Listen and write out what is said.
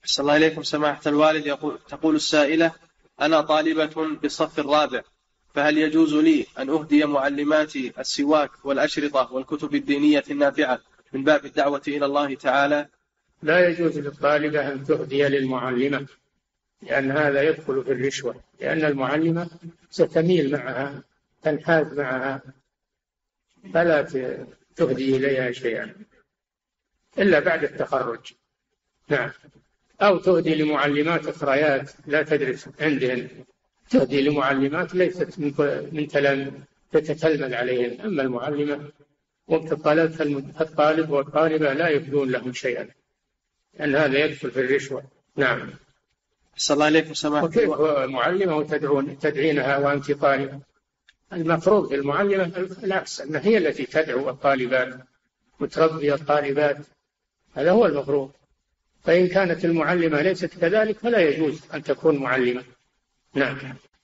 أحسن الله إليكم سماحة الوالد. تقول السائلة: أنا طالبة بالصف الرابع، فهل يجوز لي أن أهدي معلماتي السواك والأشرطة والكتب الدينية النافعة من باب الدعوة إلى الله تعالى؟ لا يجوز للطالبة أن تهدي للمعلمة، لأن هذا يدخل في الرشوة، لأن المعلمة ستميل معها، تنحاز معها، فلا تهدي إليها شيئا إلا بعد التخرج. نعم. أو تهدي لمعلمات أخريات لا تدرس عندهن، تهدي لمعلمات ليست من تتتلمذ عليهن. أما المعلمة وقت الطالب والطالبة لا يهدون لهم شيئا، لأن هذا يدخل في الرشوة. نعم. أحسن الله إليكم سماحة. وكيف معلمة تدعينها وأنت طالبة؟ المفروض المعلمة العكس، أنها هي التي تدعو الطالبات وتربي الطالبات، هذا هو المفروض. فإن كانت المعلمة ليست كذلك فلا يجوز أن تكون معلمة. نعم.